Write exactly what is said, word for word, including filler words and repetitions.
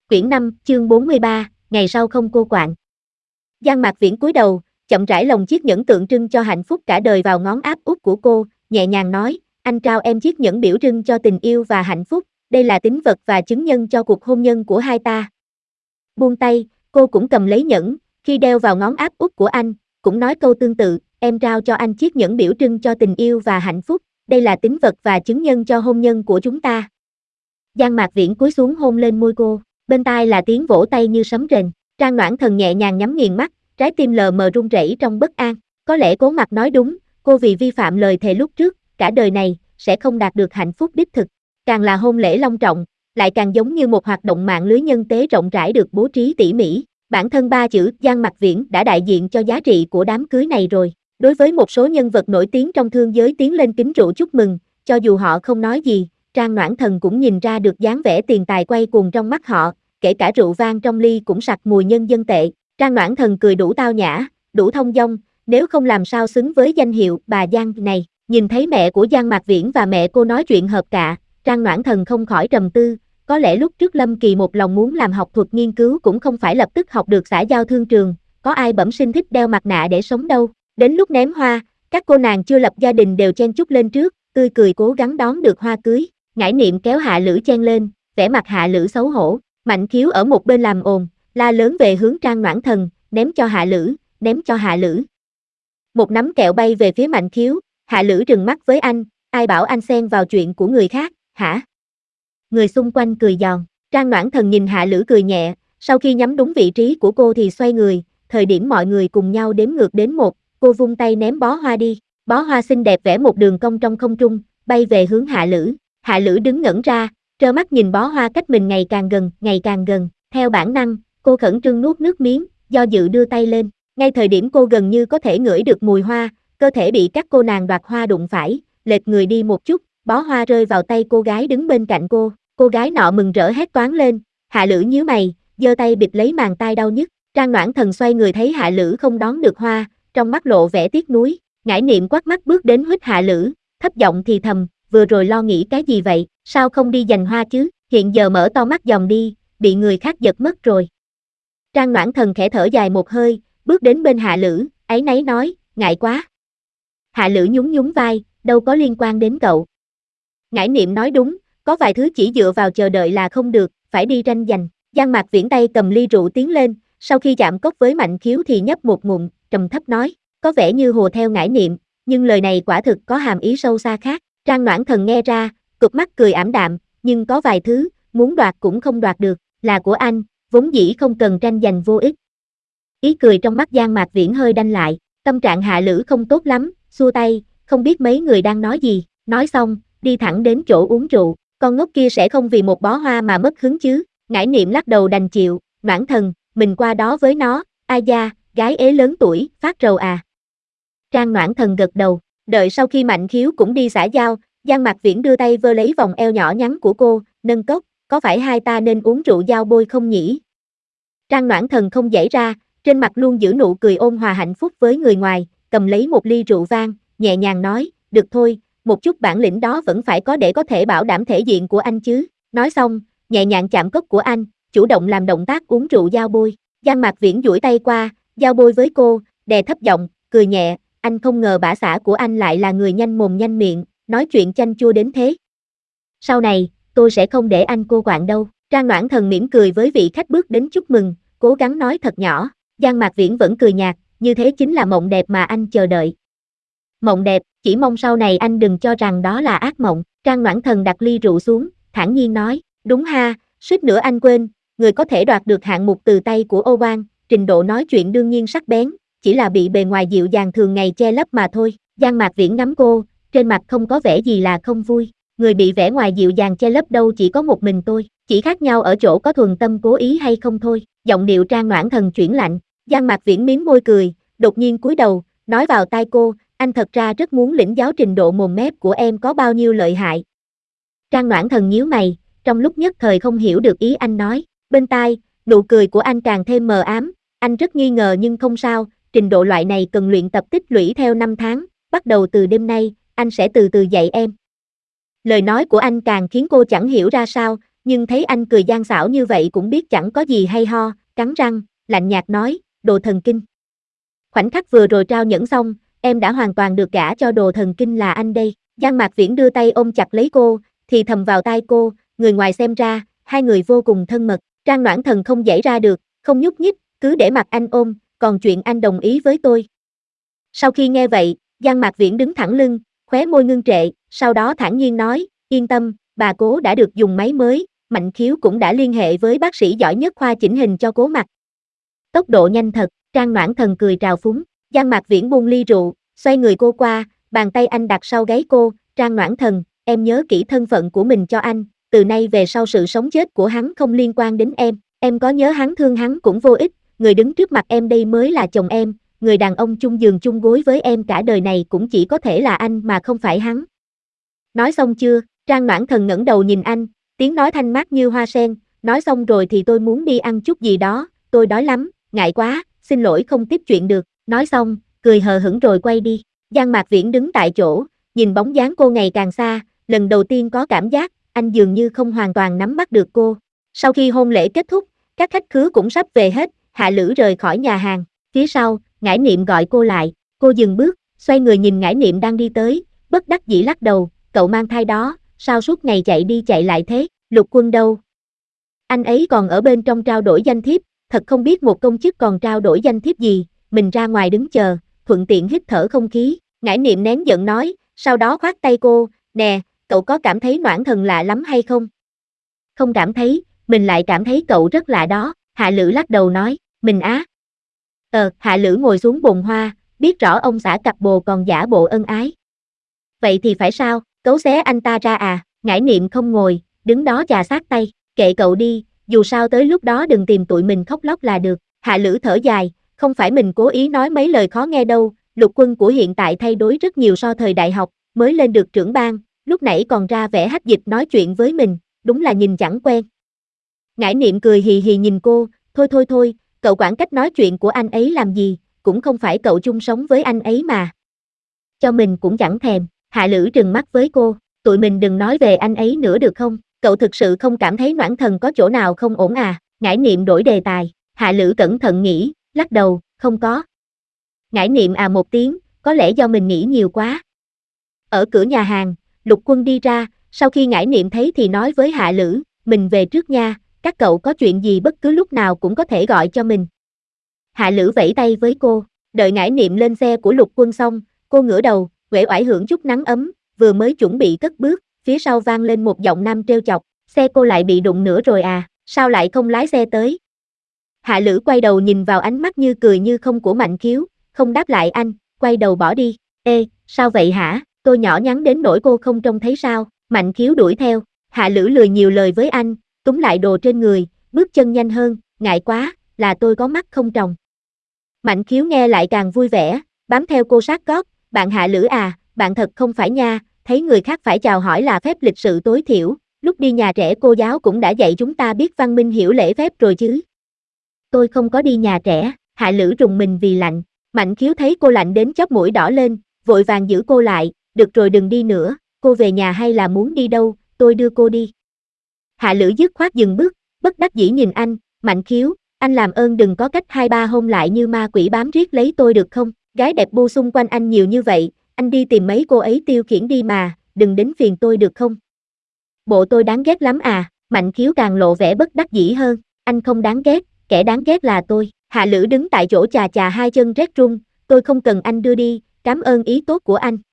Quyển năm, chương bốn mươi ba, ngày sau không cô quạng. Giang Mạc Viễn cúi đầu, chậm rãi lồng chiếc nhẫn tượng trưng cho hạnh phúc cả đời vào ngón áp út của cô, nhẹ nhàng nói, anh trao em chiếc nhẫn biểu trưng cho tình yêu và hạnh phúc, đây là tín vật và chứng nhân cho cuộc hôn nhân của hai ta. Buông tay, cô cũng cầm lấy nhẫn, khi đeo vào ngón áp út của anh, cũng nói câu tương tự, em trao cho anh chiếc nhẫn biểu trưng cho tình yêu và hạnh phúc, đây là tín vật và chứng nhân cho hôn nhân của chúng ta. Giang Mạc Viễn cúi xuống hôn lên môi cô, bên tai là tiếng vỗ tay như sấm rền. Trang Noãn Thần nhẹ nhàng nhắm nghiền mắt, trái tim lờ mờ run rẩy trong bất an. Có lẽ Cố Mặc nói đúng, cô vì vi phạm lời thề lúc trước, cả đời này sẽ không đạt được hạnh phúc đích thực. Càng là hôn lễ long trọng, lại càng giống như một hoạt động mạng lưới nhân tế rộng rãi được bố trí tỉ mỉ. Bản thân ba chữ Giang Mạc Viễn đã đại diện cho giá trị của đám cưới này rồi. Đối với một số nhân vật nổi tiếng trong thương giới tiến lên kính rượu chúc mừng, cho dù họ không nói gì, Trang Noãn Thần cũng nhìn ra được dáng vẻ tiền tài quay cuồng trong mắt họ, kể cả rượu vang trong ly cũng sặc mùi nhân dân tệ. Trang Noãn Thần cười đủ tao nhã, đủ thông dong, nếu không làm sao xứng với danh hiệu bà Giang này. Nhìn thấy mẹ của Giang Mạc Viễn và mẹ cô nói chuyện hợp cạ, Trang Noãn Thần không khỏi trầm tư, có lẽ lúc trước Lâm Kỳ một lòng muốn làm học thuật nghiên cứu cũng không phải lập tức học được xã giao thương trường, có ai bẩm sinh thích đeo mặt nạ để sống đâu. Đến lúc ném hoa, các cô nàng chưa lập gia đình đều chen chúc lên trước, tươi cười cố gắng đón được hoa cưới. Ngải Niệm kéo Hạ Lữ chen lên, vẻ mặt Hạ Lữ xấu hổ. Mạnh Khiếu ở một bên làm ồn, la lớn về hướng Trang Noãn Thần, ném cho Hạ Lữ, ném cho Hạ Lữ. Một nắm kẹo bay về phía Mạnh Khiếu, Hạ Lữ trừng mắt với anh, ai bảo anh xen vào chuyện của người khác, hả? Người xung quanh cười giòn, Trang Noãn Thần nhìn Hạ Lữ cười nhẹ, sau khi nhắm đúng vị trí của cô thì xoay người, thời điểm mọi người cùng nhau đếm ngược đến một, cô vung tay ném bó hoa đi, bó hoa xinh đẹp vẽ một đường cong trong không trung, bay về hướng Hạ Lữ. Hạ Lữ đứng ngẩn ra, trơ mắt nhìn bó hoa cách mình ngày càng gần, ngày càng gần, theo bản năng, cô khẩn trương nuốt nước miếng, do dự đưa tay lên, ngay thời điểm cô gần như có thể ngửi được mùi hoa, cơ thể bị các cô nàng đoạt hoa đụng phải, lệch người đi một chút, bó hoa rơi vào tay cô gái đứng bên cạnh cô, cô gái nọ mừng rỡ hét toáng lên, Hạ Lữ nhíu mày, giơ tay bịt lấy màng tai đau nhức, Trang Noãn Thần xoay người thấy Hạ Lữ không đón được hoa, trong mắt lộ vẻ tiếc nuối, Ngải Niệm quát mắt bước đến huých Hạ Lữ, thấp giọng thì thầm, vừa rồi lo nghĩ cái gì vậy, sao không đi giành hoa chứ, hiện giờ mở to mắt dòm đi, bị người khác giật mất rồi. Trang Noãn Thần khẽ thở dài một hơi, bước đến bên Hạ Lữ, áy náy nói, ngại quá. Hạ Lữ nhún nhún vai, đâu có liên quan đến cậu. Ngải Niệm nói đúng, có vài thứ chỉ dựa vào chờ đợi là không được, phải đi tranh giành. Giang Mạc Viễn tay cầm ly rượu tiến lên, sau khi chạm cốc với Mạnh Khiếu thì nhấp một ngụm, trầm thấp nói, có vẻ như hùa theo Ngải Niệm, nhưng lời này quả thực có hàm ý sâu xa khác. Trang Noãn Thần nghe ra, cụp mắt cười ảm đạm, nhưng có vài thứ, muốn đoạt cũng không đoạt được, là của anh, vốn dĩ không cần tranh giành vô ích. Ý cười trong mắt Giang Mạc Viễn hơi đanh lại, tâm trạng Hạ Lữ không tốt lắm, xua tay, không biết mấy người đang nói gì, nói xong, đi thẳng đến chỗ uống rượu, con ngốc kia sẽ không vì một bó hoa mà mất hứng chứ. Ngải Niệm lắc đầu đành chịu, Noãn Thần, mình qua đó với nó, ai da, gái ế lớn tuổi, phát rầu à. Trang Noãn Thần gật đầu, đợi sau khi Mạnh Khiếu cũng đi xã giao, Giang Mạc Viễn đưa tay vơ lấy vòng eo nhỏ nhắn của cô, nâng cốc, có phải hai ta nên uống rượu giao bôi không nhỉ? Trang Noãn Thần không giãy ra, trên mặt luôn giữ nụ cười ôn hòa hạnh phúc với người ngoài, cầm lấy một ly rượu vang, nhẹ nhàng nói, được thôi, một chút bản lĩnh đó vẫn phải có để có thể bảo đảm thể diện của anh chứ. Nói xong, nhẹ nhàng chạm cốc của anh, chủ động làm động tác uống rượu giao bôi. Giang Mạc Viễn duỗi tay qua, giao bôi với cô, đè thấp giọng, cười nhẹ, anh không ngờ bả xã của anh lại là người nhanh mồm nhanh miệng, nói chuyện chanh chua đến thế. Sau này, tôi sẽ không để anh cô quạng đâu. Trang Noãn Thần mỉm cười với vị khách bước đến chúc mừng, cố gắng nói thật nhỏ. Giang Mạc Viễn vẫn cười nhạt, như thế chính là mộng đẹp mà anh chờ đợi. Mộng đẹp, chỉ mong sau này anh đừng cho rằng đó là ác mộng. Trang Noãn Thần đặt ly rượu xuống, thản nhiên nói, đúng ha, suýt nữa anh quên, người có thể đoạt được hạng mục từ tay của Ô Quan, trình độ nói chuyện đương nhiên sắc bén, chỉ là bị bề ngoài dịu dàng thường ngày che lấp mà thôi. Giang Mạc Viễn ngắm cô, trên mặt không có vẻ gì là không vui, người bị vẻ ngoài dịu dàng che lấp đâu chỉ có một mình tôi, chỉ khác nhau ở chỗ có thuần tâm cố ý hay không thôi. Giọng điệu Trang Noãn Thần chuyển lạnh, Giang Mạc Viễn mím môi cười, đột nhiên cúi đầu, nói vào tai cô, anh thật ra rất muốn lĩnh giáo trình độ mồm mép của em có bao nhiêu lợi hại. Trang Noãn Thần nhíu mày, trong lúc nhất thời không hiểu được ý anh nói, bên tai, nụ cười của anh càng thêm mờ ám, anh rất nghi ngờ nhưng không sao, trình độ loại này cần luyện tập tích lũy theo năm tháng, bắt đầu từ đêm nay, anh sẽ từ từ dạy em. Lời nói của anh càng khiến cô chẳng hiểu ra sao, nhưng thấy anh cười gian xảo như vậy cũng biết chẳng có gì hay ho, cắn răng, lạnh nhạt nói, đồ thần kinh. Khoảnh khắc vừa rồi trao nhẫn xong, em đã hoàn toàn được gả cho đồ thần kinh là anh đây. Giang Mạc Viễn đưa tay ôm chặt lấy cô, thì thầm vào tai cô, người ngoài xem ra, hai người vô cùng thân mật. Trang Noãn Thần không giãy ra được, không nhúc nhích, cứ để mặc anh ôm, còn chuyện anh đồng ý với tôi. Sau khi nghe vậy, Giang Mạc Viễn đứng thẳng lưng, khóe môi ngưng trệ, sau đó thản nhiên nói, yên tâm, bà Cố đã được dùng máy mới, Mạnh Khiếu cũng đã liên hệ với bác sĩ giỏi nhất khoa chỉnh hình cho Cố Mặc. Tốc độ nhanh thật, Trang Noãn Thần cười trào phúng. Giang Mạc Viễn buông ly rượu, xoay người cô qua, bàn tay anh đặt sau gáy cô, Trang Noãn Thần, em nhớ kỹ thân phận của mình cho anh, từ nay về sau sự sống chết của hắn không liên quan đến em, em có nhớ hắn thương hắn cũng vô ích, người đứng trước mặt em đây mới là chồng em, người đàn ông chung giường chung gối với em cả đời này cũng chỉ có thể là anh mà không phải hắn. Nói xong chưa? Trang Noãn Thần ngẩng đầu nhìn anh, tiếng nói thanh mát như hoa sen, nói xong rồi thì tôi muốn đi ăn chút gì đó, tôi đói lắm, ngại quá, xin lỗi không tiếp chuyện được, nói xong, cười hờ hững rồi quay đi. Giang Mạc Viễn đứng tại chỗ, nhìn bóng dáng cô ngày càng xa, lần đầu tiên có cảm giác, anh dường như không hoàn toàn nắm bắt được cô. Sau khi hôn lễ kết thúc, các khách khứa cũng sắp về hết, Hạ Lữ rời khỏi nhà hàng, phía sau, Ngải Niệm gọi cô lại, cô dừng bước, xoay người nhìn Ngải Niệm đang đi tới, bất đắc dĩ lắc đầu, cậu mang thai đó, sao suốt ngày chạy đi chạy lại thế, Lục Quân đâu? Anh ấy còn ở bên trong trao đổi danh thiếp, thật không biết một công chức còn trao đổi danh thiếp gì, mình ra ngoài đứng chờ, thuận tiện hít thở không khí, Ngải Niệm nén giận nói, sau đó khoát tay cô, nè, cậu có cảm thấy Noãn Thần lạ lắm hay không? Không cảm thấy, mình lại cảm thấy cậu rất lạ đó, Hạ Lữ lắc đầu nói, mình á. Ờ, Hạ Lữ ngồi xuống bồn hoa, biết rõ ông xã cặp bồ còn giả bộ ân ái. Vậy thì phải sao, cấu xé anh ta ra à, Ngải Niệm không ngồi, đứng đó chà sát tay, kệ cậu đi, dù sao tới lúc đó đừng tìm tụi mình khóc lóc là được, Hạ Lữ thở dài, không phải mình cố ý nói mấy lời khó nghe đâu, Lục Quân của hiện tại thay đổi rất nhiều so thời đại học, mới lên được trưởng ban, lúc nãy còn ra vẻ hách dịch nói chuyện với mình, đúng là nhìn chẳng quen. Ngải Niệm cười hì hì nhìn cô, thôi thôi thôi, cậu quản cách nói chuyện của anh ấy làm gì, cũng không phải cậu chung sống với anh ấy mà. Cho mình cũng chẳng thèm, Hạ Lữ trừng mắt với cô, tụi mình đừng nói về anh ấy nữa được không, cậu thực sự không cảm thấy Noãn Thần có chỗ nào không ổn à, Ngải Niệm đổi đề tài, Hạ Lữ cẩn thận nghĩ, lắc đầu, không có. Ngải Niệm à một tiếng, có lẽ do mình nghĩ nhiều quá. Ở cửa nhà hàng, Lục Quân đi ra, sau khi Ngải Niệm thấy thì nói với Hạ Lữ, mình về trước nha, các cậu có chuyện gì bất cứ lúc nào cũng có thể gọi cho mình. Hạ Lữ vẫy tay với cô, đợi Ngải Niệm lên xe của Lục Quân xong, cô ngửa đầu, uể oải hưởng chút nắng ấm, vừa mới chuẩn bị cất bước, phía sau vang lên một giọng nam trêu chọc, xe cô lại bị đụng nữa rồi à, sao lại không lái xe tới. Hạ Lữ quay đầu nhìn vào ánh mắt như cười như không của Mạnh Khiếu, không đáp lại anh, quay đầu bỏ đi, ê, sao vậy hả, tôi nhỏ nhắn đến nỗi cô không trông thấy sao, Mạnh Khiếu đuổi theo, Hạ Lữ lười nhiều lời với anh, túm lại đồ trên người, bước chân nhanh hơn, ngại quá, là tôi có mắt không tròng. Mạnh Khiếu nghe lại càng vui vẻ, bám theo cô sát gót, bạn Hạ Lữ à, bạn thật không phải nha, thấy người khác phải chào hỏi là phép lịch sự tối thiểu, lúc đi nhà trẻ cô giáo cũng đã dạy chúng ta biết văn minh hiểu lễ phép rồi chứ. Tôi không có đi nhà trẻ, Hạ Lữ rùng mình vì lạnh, Mạnh Khiếu thấy cô lạnh đến chóp mũi đỏ lên, vội vàng giữ cô lại, được rồi đừng đi nữa, cô về nhà hay là muốn đi đâu, tôi đưa cô đi. Hạ Lữ dứt khoát dừng bước, bất đắc dĩ nhìn anh, Mạnh Khiếu, anh làm ơn đừng có cách hai ba hôm lại như ma quỷ bám riết lấy tôi được không, gái đẹp bu xung quanh anh nhiều như vậy, anh đi tìm mấy cô ấy tiêu khiển đi mà, đừng đến phiền tôi được không. Bộ tôi đáng ghét lắm à, Mạnh Khiếu càng lộ vẻ bất đắc dĩ hơn, anh không đáng ghét, kẻ đáng ghét là tôi. Hạ Lữ đứng tại chỗ chà chà hai chân rét run, tôi không cần anh đưa đi, cảm ơn ý tốt của anh.